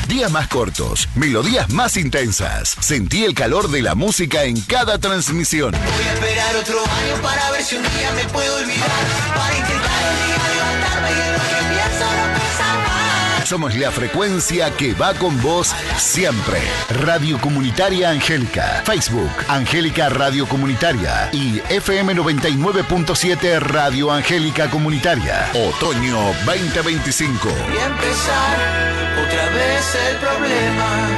Días más cortos, melodías más intensas. Sentí el calor de la música en cada transmisión. Voy a esperar otro año para ver si un día me puedo olvidar. Para intentar un día levantarme y en lo que pienso no pensar más. Somos la frecuencia que va con vos siempre. Radio Comunitaria Angélica. Facebook, Angélica Radio Comunitaria. Y FM 99.7 Radio Angélica Comunitaria. Otoño 2025. Y empezar otra vez el problema.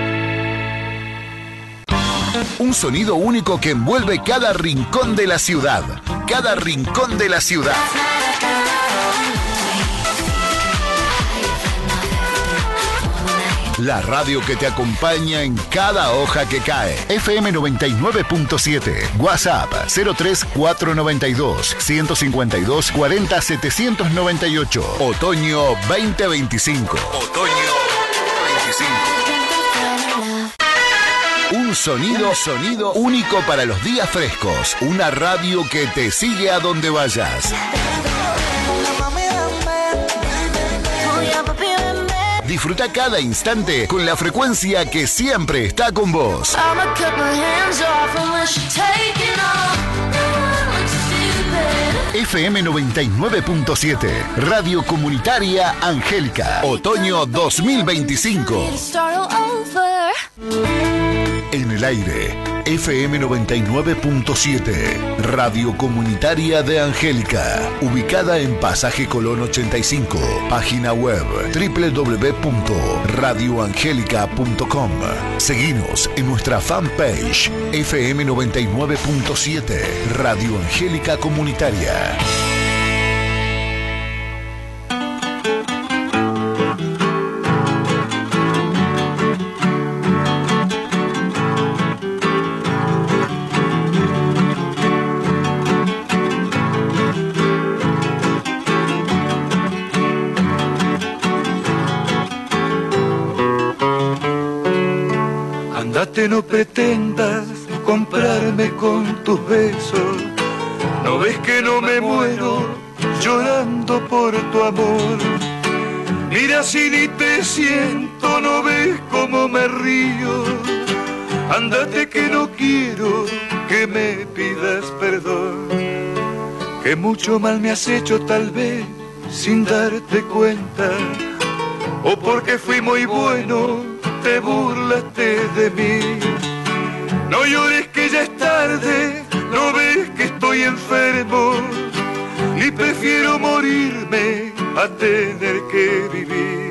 Un sonido único que envuelve cada rincón de la ciudad. Cada rincón de la ciudad. La radio que te acompaña en cada hoja que cae. FM 99.7. WhatsApp 03492 152 40 798. Otoño 2025. Otoño 2025. Un sonido único para los días frescos. Una radio que te sigue a donde vayas. Disfruta cada instante con la frecuencia que siempre está con vos. FM 99.7, Radio Comunitaria Angélica, Otoño 2025. En el aire, FM 99.7, Radio Comunitaria de Angélica, ubicada en Pasaje Colón 85, página web www.radioangelica.com. Seguinos en nuestra fanpage, FM 99.7, Radio Angélica Comunitaria. No pretendas comprarme con tus besos. No ves que no me muero llorando por tu amor. Mira si ni te siento, no ves cómo me río. Ándate que no quiero que me pidas perdón. Que mucho mal me has hecho tal vez sin darte cuenta. O porque fui muy bueno te burlaste de mí. No llores que ya es tarde, no ves que estoy enfermo y prefiero morirme a tener que vivir.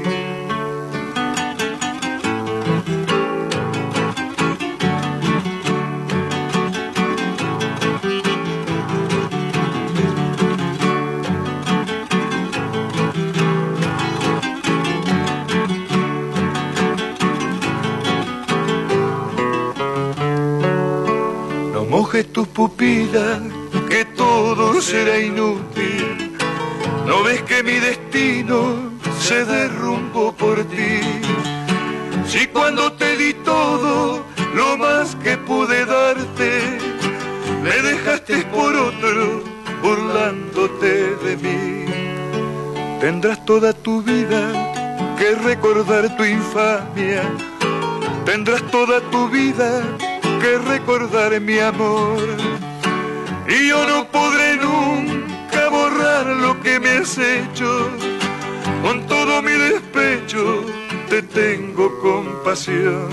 Mojes tus pupilas, que todo será inútil. No ves que mi destino se derrumbó por ti. Si cuando te di todo, lo más que pude darte, me dejaste por otro, burlándote de mí. Tendrás toda tu vida que recordar tu infamia. Tendrás toda tu vida que recordar mi amor. Y yo no podré nunca borrar lo que me has hecho. Con todo mi despecho te tengo compasión.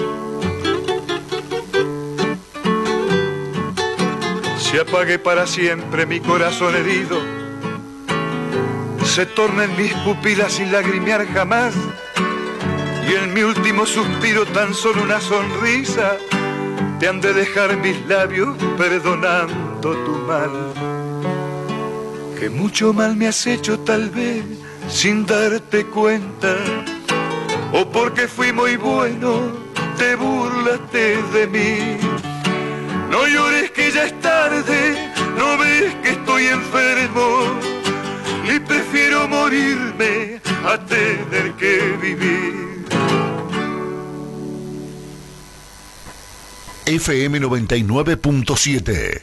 Se apague para siempre mi corazón herido, se torna en mis pupilas sin lagrimear jamás, y en mi último suspiro tan solo una sonrisa te han de dejar mis labios perdonando tu mal. Que mucho mal me has hecho tal vez sin darte cuenta, o porque fui muy bueno te burlaste de mí. No llores que ya es tarde, no ves que estoy enfermo y prefiero morirme a tener que vivir. FM 99.7.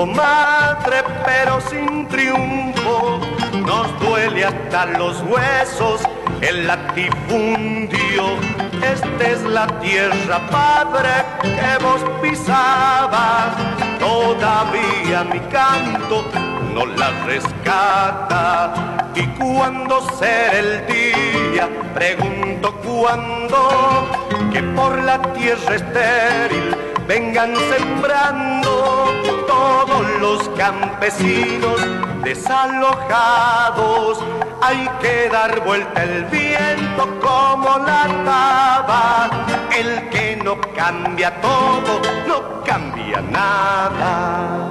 triunfo, madre, pero sin triunfo. Nos duele hasta los huesos el latifundio. Esta es la tierra, padre, que vos pisabas. Todavía mi canto no la rescata. Y cuando será el día, pregunto cuándo, que por la tierra estéril vengan sembrando todos los campesinos desalojados. Hay que dar vuelta el viento como la taba. El que no cambia todo, no cambia nada.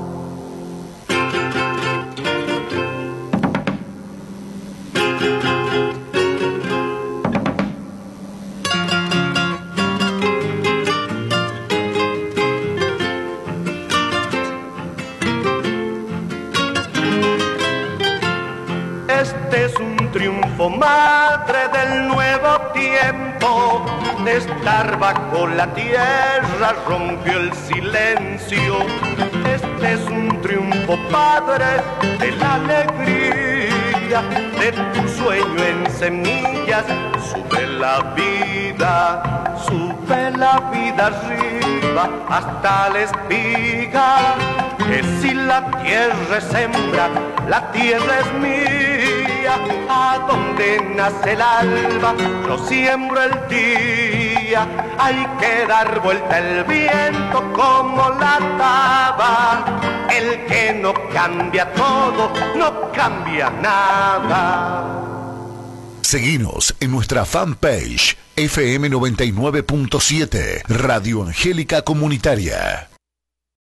Este es un triunfo, madre, del nuevo tiempo. De estar bajo la tierra rompió el silencio. Este es un triunfo, padre, de la alegría. De tu sueño en semillas sube la vida arriba hasta la espiga. Que si la tierra sembra, la tierra es mía. A donde nace el alba, yo siembro el día. Hay que dar vuelta el viento como la taba. El que no cambia todo, no cambia nada. Seguinos en nuestra fanpage FM 99.7 Radio Angélica Comunitaria.